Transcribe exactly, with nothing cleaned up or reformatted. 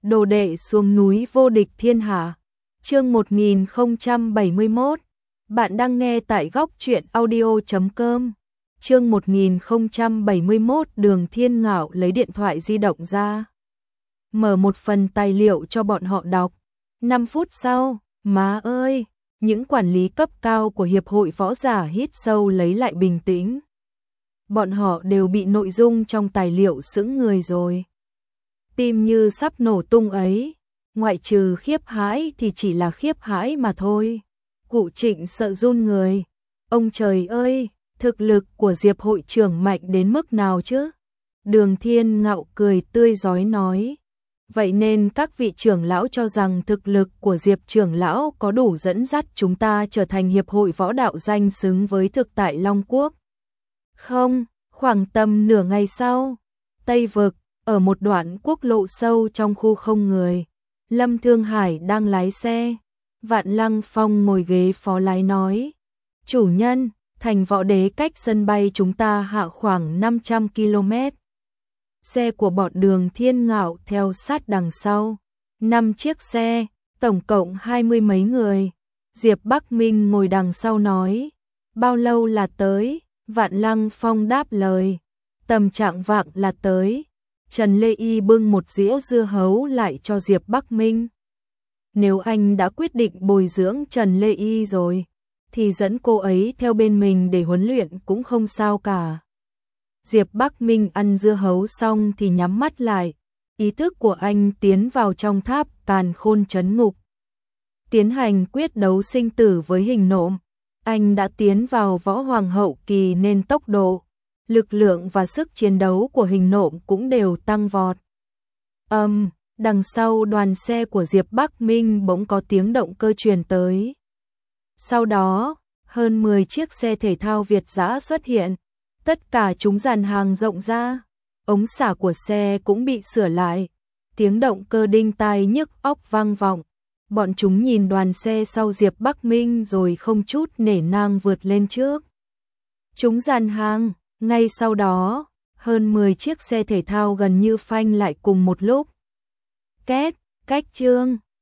Đồ đệ xuống núi vô địch thiên hạ. Chương một nghìn không trăm bảy mươi mốt. Bạn đang nghe tại góc truyện audio chấm com. Chương một nghìn không trăm bảy mươi mốt. Đường Thiên Ngạo lấy điện thoại di động ra, mở một phần tài liệu cho bọn họ đọc. năm phút sau, má ơi, những quản lý cấp cao của Hiệp hội Võ giả hít sâu lấy lại bình tĩnh. Bọn họ đều bị nội dung trong tài liệu sững người rồi. Tim như sắp nổ tung ấy, ngoại trừ khiếp hãi thì chỉ là khiếp hãi mà thôi. Cụ Trịnh sợ run người. Ông trời ơi, thực lực của Diệp hội trưởng mạnh đến mức nào chứ? Đường Thiên Ngạo cười tươi rói nói. Vậy nên các vị trưởng lão cho rằng thực lực của Diệp trưởng lão có đủ dẫn dắt chúng ta trở thành hiệp hội võ đạo danh xứng với thực tại Long Quốc. Không, khoảng tầm nửa ngày sau, Tây Vực, ở một đoạn quốc lộ sâu trong khu không người, Lâm Thương Hải đang lái xe. Vạn Lăng Phong ngồi ghế phó lái nói. Chủ nhân, thành Võ Đế cách sân bay chúng ta hạ khoảng năm trăm ki lô mét. Xe của bọn Đường Thiên Ngạo theo sát đằng sau. Năm chiếc xe, tổng cộng hai mươi mấy người. Diệp Bắc Minh ngồi đằng sau nói. Bao lâu là tới? Vạn Lăng Phong đáp lời. Tầm trạng vạng là tới. Trần Lê Y bưng một dĩa dưa hấu lại cho Diệp Bắc Minh. Nếu anh đã quyết định bồi dưỡng Trần Lê Y rồi, thì dẫn cô ấy theo bên mình để huấn luyện cũng không sao cả. Diệp Bắc Minh ăn dưa hấu xong thì nhắm mắt lại. Ý thức của anh tiến vào trong tháp Càn Khôn trấn ngục. Tiến hành quyết đấu sinh tử với hình nộm. Anh đã tiến vào võ hoàng hậu kỳ nên tốc độ, lực lượng và sức chiến đấu của hình nộm cũng đều tăng vọt. Âm, um, đằng sau đoàn xe của Diệp Bắc Minh bỗng có tiếng động cơ truyền tới. Sau đó, hơn mười chiếc xe thể thao Việt dã xuất hiện. Tất cả chúng dàn hàng rộng ra. Ống xả của xe cũng bị sửa lại. Tiếng động cơ đinh tai nhức óc vang vọng. Bọn chúng nhìn đoàn xe sau Diệp Bắc Minh rồi không chút nể nang vượt lên trước. Chúng dàn hàng, ngay sau đó, hơn mười chiếc xe thể thao gần như phanh lại cùng một lúc. Két, cách trương,